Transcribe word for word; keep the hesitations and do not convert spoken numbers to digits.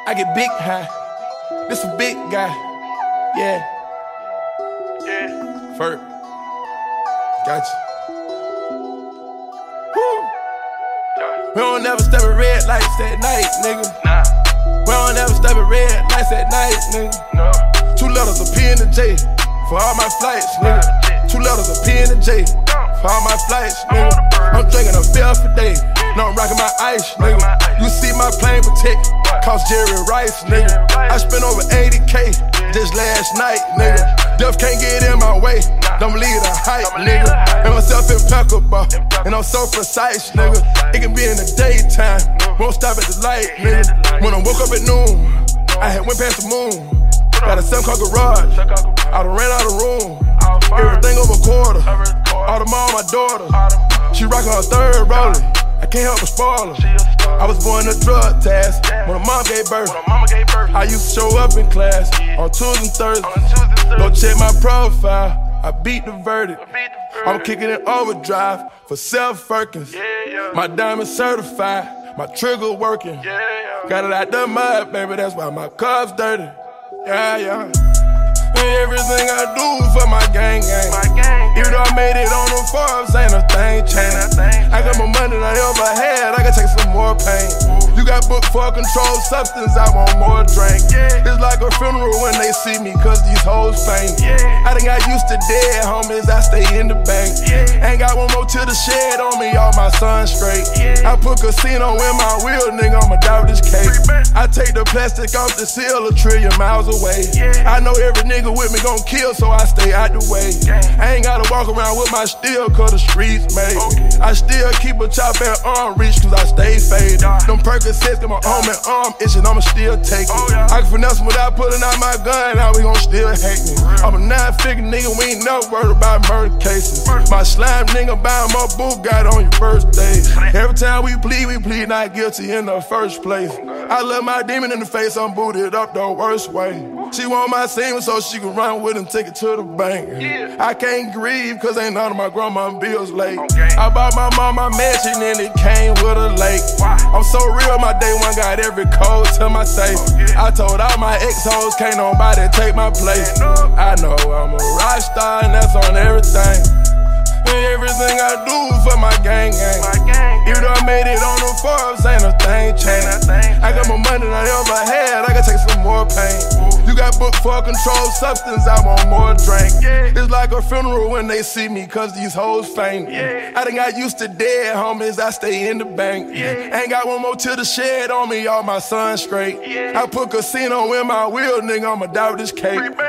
I get big high. This a big guy. Yeah. Yeah. Ferg. Gotcha. Woo. We don't never step at red lights at night, nigga. Nah. We don't never step at red lights at night, nigga. No. Two letters of P and a J for all my flights, nigga. Two letters of P and a J for all my flights, nigga. I'm drinking a fill for day. No, I'm rocking my ice, nigga. You see my plane protect, cost Jerry Rice, nigga. I spent over eighty K just last night, nigga. Death can't get in my way, don't believe the hype, nigga. And myself impeccable, and I'm so precise, nigga. It can be in the daytime, won't stop at the light, nigga. When I woke up at noon, I had went past the moon. Got a seven car garage, I done ran out of room. Everything over quarter, all the mom, my daughter. She rockin' her third rolling. I can't help but spoil her. I was born a drug task when her mom gave birth. I used to show up in class on Tuesdays and Thursdays. Go check my profile, I beat the verdict. I'm kicking in overdrive for Self Firkins. My diamond certified, my trigger working. Got it out the mud, baby, that's why my car's dirty. Yeah, yeah. And everything I do for my gang gang. Even though I made it on the Forbes, ain't a thing changed. I got more money than I ever had, I can take some more pain. You got booked for a controlled substance, I want more drink. It's like a funeral when they see me, cause these hoes faint. I done got used to dead homies, I stay in the bank. Ain't got one more to the shed on me, all my sons straight. I put casino in my wheel, nigga, I'ma die with this cake. I take the plastic off the seal a trillion miles away. I know every nigga with me gon' kill, so I stay out the way. I ain't gotta walk around with my steel, cause the streets made. I still keep a chop at arm reach, cause I stay faded. Them Percocets got my arm and arm itching, I'ma still take it. I can finesse without pulling out my gun, now we gon' still hate me. I'm a nine-figure nigga, we ain't never worried about murder cases. My slime nigga buying my Bugatti on your birthday. Every time we plead, we plead not guilty in the first place. I love my demon in the face, I'm booted up the worst way. She want my semen so she can run with and take it to the bank. I can't grieve cause ain't none of my grandma bills late. I bought my mom my mansion and it came with a lake. I'm so real, my day one got every code to my safe. I told all my ex-hoes can't nobody take my place. I know I'm a rock star and that's on everything. And everything I do for my gang gang. Even though I made it on the Forbes, ain't a thing changed. I got more money than I ever had, I can take some more pain. You got booked for a controlled substance, I want more drink. It's like a funeral when they see me, cause these hoes faint. I done got used to dead homies, I stay in the bank. Ain't got one more to the shed on me, all my sons straight. I put casino in my wheel, nigga, I'ma die with this cake.